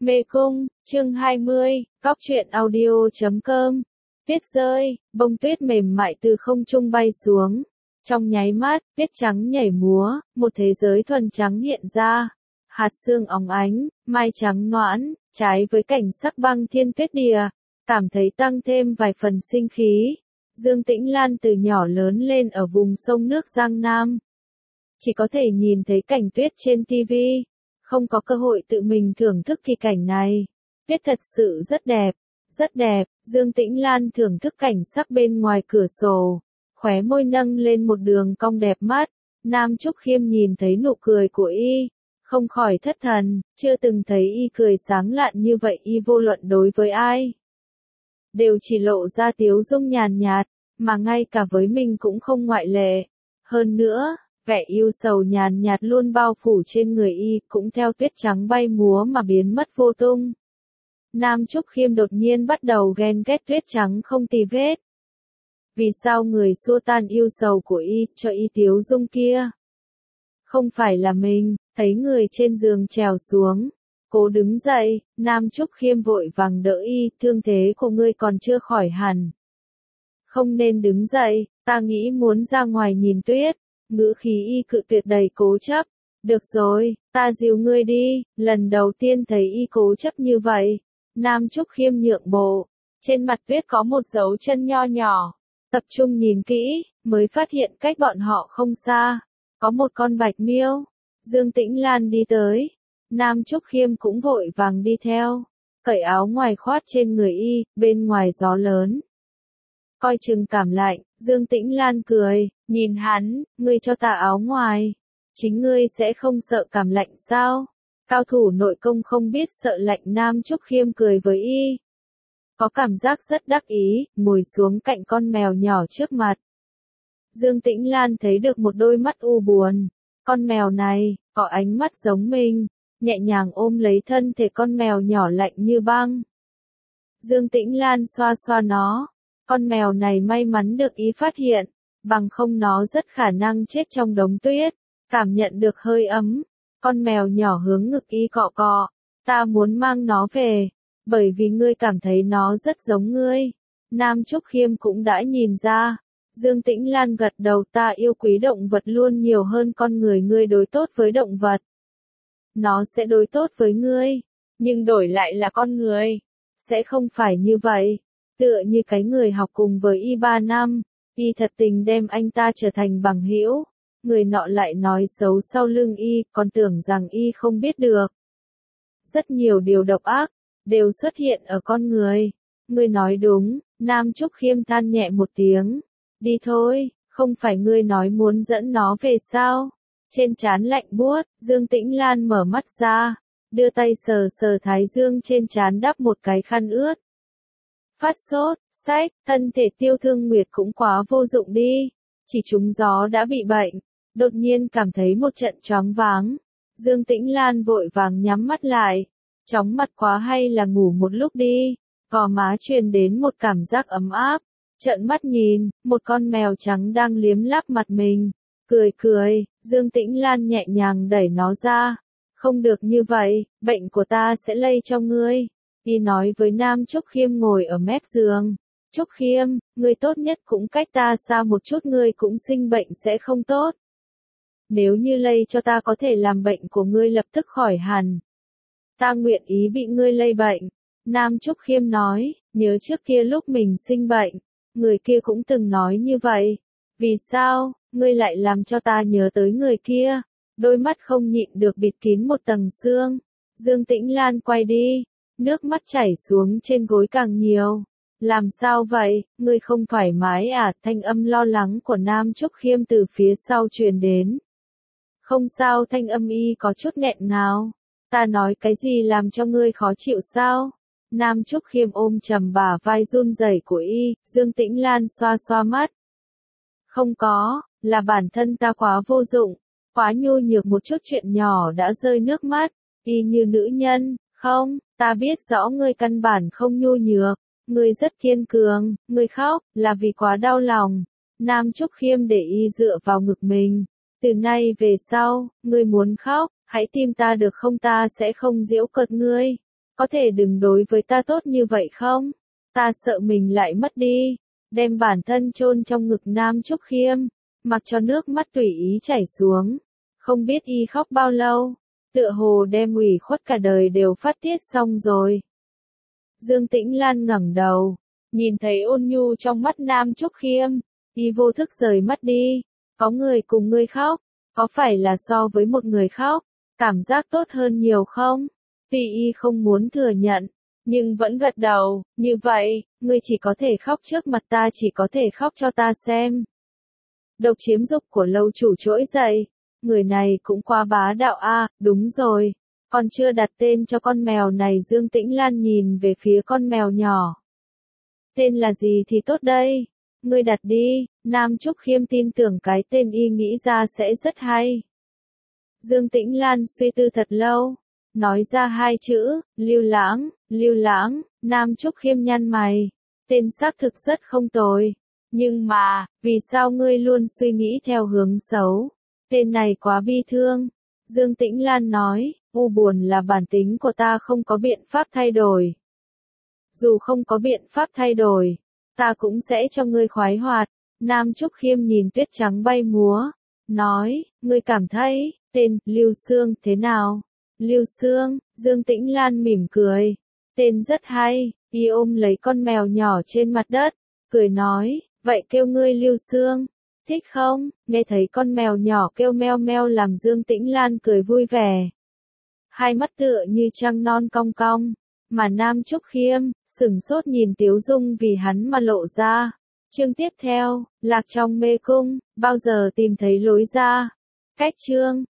Mê Cung, chương 20, Cóc truyện audio.com. Tuyết rơi, bông tuyết mềm mại từ không trung bay xuống. Trong nháy mắt, tuyết trắng nhảy múa, một thế giới thuần trắng hiện ra. Hạt sương óng ánh, mai trắng noãn, trái với cảnh sắc băng thiên tuyết địa, cảm thấy tăng thêm vài phần sinh khí. Dương Tĩnh Lan từ nhỏ lớn lên ở vùng sông nước Giang Nam. Chỉ có thể nhìn thấy cảnh tuyết trên TV, không có cơ hội tự mình thưởng thức kỳ cảnh này. Tuyết thật sự rất đẹp, rất đẹp. Dương Tĩnh Lan thưởng thức cảnh sắc bên ngoài cửa sổ, khóe môi nâng lên một đường cong đẹp mắt. Nam Trúc Khiêm nhìn thấy nụ cười của y, không khỏi thất thần, chưa từng thấy y cười sáng lạn như vậy. Y vô luận đối với ai đều chỉ lộ ra tiếu dung nhàn nhạt, mà ngay cả với mình cũng không ngoại lệ. Hơn nữa, vẻ yêu sầu nhàn nhạt luôn bao phủ trên người y, cũng theo tuyết trắng bay múa mà biến mất vô tung. Nam Trúc Khiêm đột nhiên bắt đầu ghen ghét tuyết trắng không tì vết. Vì sao người xua tan yêu sầu của y, cho y tiếu dung kia? Không phải là mình. Thấy người trên giường trèo xuống, cố đứng dậy, Nam Trúc Khiêm vội vàng đỡ y, thương thế của ngươi còn chưa khỏi hẳn. Không nên đứng dậy, ta nghĩ muốn ra ngoài nhìn tuyết. Ngữ khí y cự tuyệt đầy cố chấp. Được rồi, ta dìu ngươi đi. Lần đầu tiên thấy y cố chấp như vậy, Nam Trúc Khiêm nhượng bộ. Trên mặt tuyết có một dấu chân nho nhỏ. Tập trung nhìn kỹ, mới phát hiện cách bọn họ không xa, có một con bạch miêu. Dương Tĩnh Lan đi tới, Nam Trúc Khiêm cũng vội vàng đi theo, cởi áo ngoài khoát trên người y, bên ngoài gió lớn. Coi chừng cảm lạnh, Dương Tĩnh Lan cười, nhìn hắn, ngươi cho ta áo ngoài, chính ngươi sẽ không sợ cảm lạnh sao? Cao thủ nội công không biết sợ lạnh. Nam Trúc Khiêm cười với y, có cảm giác rất đắc ý, ngồi xuống cạnh con mèo nhỏ trước mặt. Dương Tĩnh Lan thấy được một đôi mắt u buồn. Con mèo này, có ánh mắt giống mình, nhẹ nhàng ôm lấy thân thể con mèo nhỏ lạnh như băng. Dương Tĩnh Lan xoa xoa nó. Con mèo này may mắn được ý phát hiện, bằng không nó rất khả năng chết trong đống tuyết. Cảm nhận được hơi ấm, con mèo nhỏ hướng ngực y cọ cọ. Ta muốn mang nó về, bởi vì ngươi cảm thấy nó rất giống ngươi. Nam Trúc Khiêm cũng đã nhìn ra. Dương Tĩnh Lan gật đầu, ta yêu quý động vật luôn nhiều hơn con người. Ngươi đối tốt với động vật, nó sẽ đối tốt với ngươi, nhưng đổi lại là con người, sẽ không phải như vậy. Tựa như cái người học cùng với y 3 năm, y thật tình đem anh ta trở thành bằng hữu, người nọ lại nói xấu sau lưng y, còn tưởng rằng y không biết được. Rất nhiều điều độc ác, đều xuất hiện ở con người. Ngươi nói đúng. Nam Trúc Khiêm than nhẹ một tiếng. Đi thôi, không phải ngươi nói muốn dẫn nó về sao? Trên trán lạnh buốt, Dương Tĩnh Lan mở mắt ra, đưa tay sờ sờ thái dương trên trán, đắp một cái khăn ướt. Phát sốt, sách, thân thể Tiêu Thương Nguyệt cũng quá vô dụng đi, chỉ trúng gió đã bị bệnh. Đột nhiên cảm thấy một trận choáng váng. Dương Tĩnh Lan vội vàng nhắm mắt lại. Chóng mặt quá hay là ngủ một lúc đi. Gò má truyền đến một cảm giác ấm áp. Trợn mắt nhìn, một con mèo trắng đang liếm láp mặt mình. Cười cười, Dương Tĩnh Lan nhẹ nhàng đẩy nó ra. Không được như vậy, bệnh của ta sẽ lây cho ngươi. Y nói với Nam Trúc Khiêm ngồi ở mép giường. Trúc Khiêm, ngươi tốt nhất cũng cách ta xa một chút, ngươi cũng sinh bệnh sẽ không tốt. Nếu như lây cho ta có thể làm bệnh của ngươi lập tức khỏi hẳn. Ta nguyện ý bị ngươi lây bệnh. Nam Trúc Khiêm nói, nhớ trước kia lúc mình sinh bệnh, người kia cũng từng nói như vậy. Vì sao, ngươi lại làm cho ta nhớ tới người kia? Đôi mắt không nhịn được bịt kín một tầng sương. Dương Tĩnh Lan quay đi, nước mắt chảy xuống trên gối càng nhiều. Làm sao vậy, ngươi không thoải mái à? Thanh âm lo lắng của Nam Trúc Khiêm từ phía sau truyền đến. Không sao, thanh âm y có chút nghẹn ngào. Ta nói cái gì làm cho ngươi khó chịu sao? Nam Trúc Khiêm ôm chầm bả vai run rẩy của y. Dương Tĩnh Lan xoa xoa mắt. Không có, là bản thân ta quá vô dụng, quá nhu nhược, một chút chuyện nhỏ đã rơi nước mắt. Y như nữ nhân, không, ta biết rõ ngươi căn bản không nhu nhược, ngươi rất kiên cường, ngươi khóc, là vì quá đau lòng. Nam Trúc Khiêm để y dựa vào ngực mình. Từ nay về sau, ngươi muốn khóc, hãy tìm ta được không, ta sẽ không giễu cợt ngươi. có thể đừng đối với ta tốt như vậy không? Ta sợ mình lại mất đi. Đem bản thân chôn trong ngực Nam Trúc Khiêm, mặc cho nước mắt tùy ý chảy xuống. Không biết y khóc bao lâu, tựa hồ đem ủy khuất cả đời đều phát tiết xong rồi. Dương Tĩnh Lan ngẩng đầu, nhìn thấy ôn nhu trong mắt Nam Trúc Khiêm, y vô thức rời mắt đi. Có người cùng ngươi khóc, có phải là so với một người khóc, cảm giác tốt hơn nhiều không? Tuy y không muốn thừa nhận, nhưng vẫn gật đầu, như vậy, ngươi chỉ có thể khóc trước mặt ta, chỉ có thể khóc cho ta xem. Độc chiếm dục của lâu chủ trỗi dậy, người này cũng quá bá đạo a, đúng rồi, còn chưa đặt tên cho con mèo này. Dương Tĩnh Lan nhìn về phía con mèo nhỏ. Tên là gì thì tốt đây? Ngươi đặt đi. Nam Trúc Khiêm tin tưởng cái tên y nghĩ ra sẽ rất hay. Dương Tĩnh Lan suy tư thật lâu, nói ra hai chữ, Lưu Lãng, Lưu Lãng. Nam Trúc Khiêm nhăn mày, tên xác thực rất không tồi. Nhưng mà, vì sao ngươi luôn suy nghĩ theo hướng xấu? Tên này quá bi thương. Dương Tĩnh Lan nói, u buồn là bản tính của ta, không có biện pháp thay đổi. Dù không có biện pháp thay đổi, ta cũng sẽ cho ngươi khoái hoạt. Nam Trúc Khiêm nhìn tuyết trắng bay múa, nói, ngươi cảm thấy, tên, Lưu Sương, thế nào? Lưu Sương, Dương Tĩnh Lan mỉm cười. Tên rất hay, y ôm lấy con mèo nhỏ trên mặt đất, cười nói, vậy kêu ngươi Lưu Sương, thích không? Nghe thấy con mèo nhỏ kêu meo meo làm Dương Tĩnh Lan cười vui vẻ. Hai mắt tựa như trăng non cong cong, mà Nam Trúc Khiêm, sửng sốt nhìn Tiếu Dung vì hắn mà lộ ra. Chương tiếp theo, lạc trong mê cung, bao giờ tìm thấy lối ra? Cách chương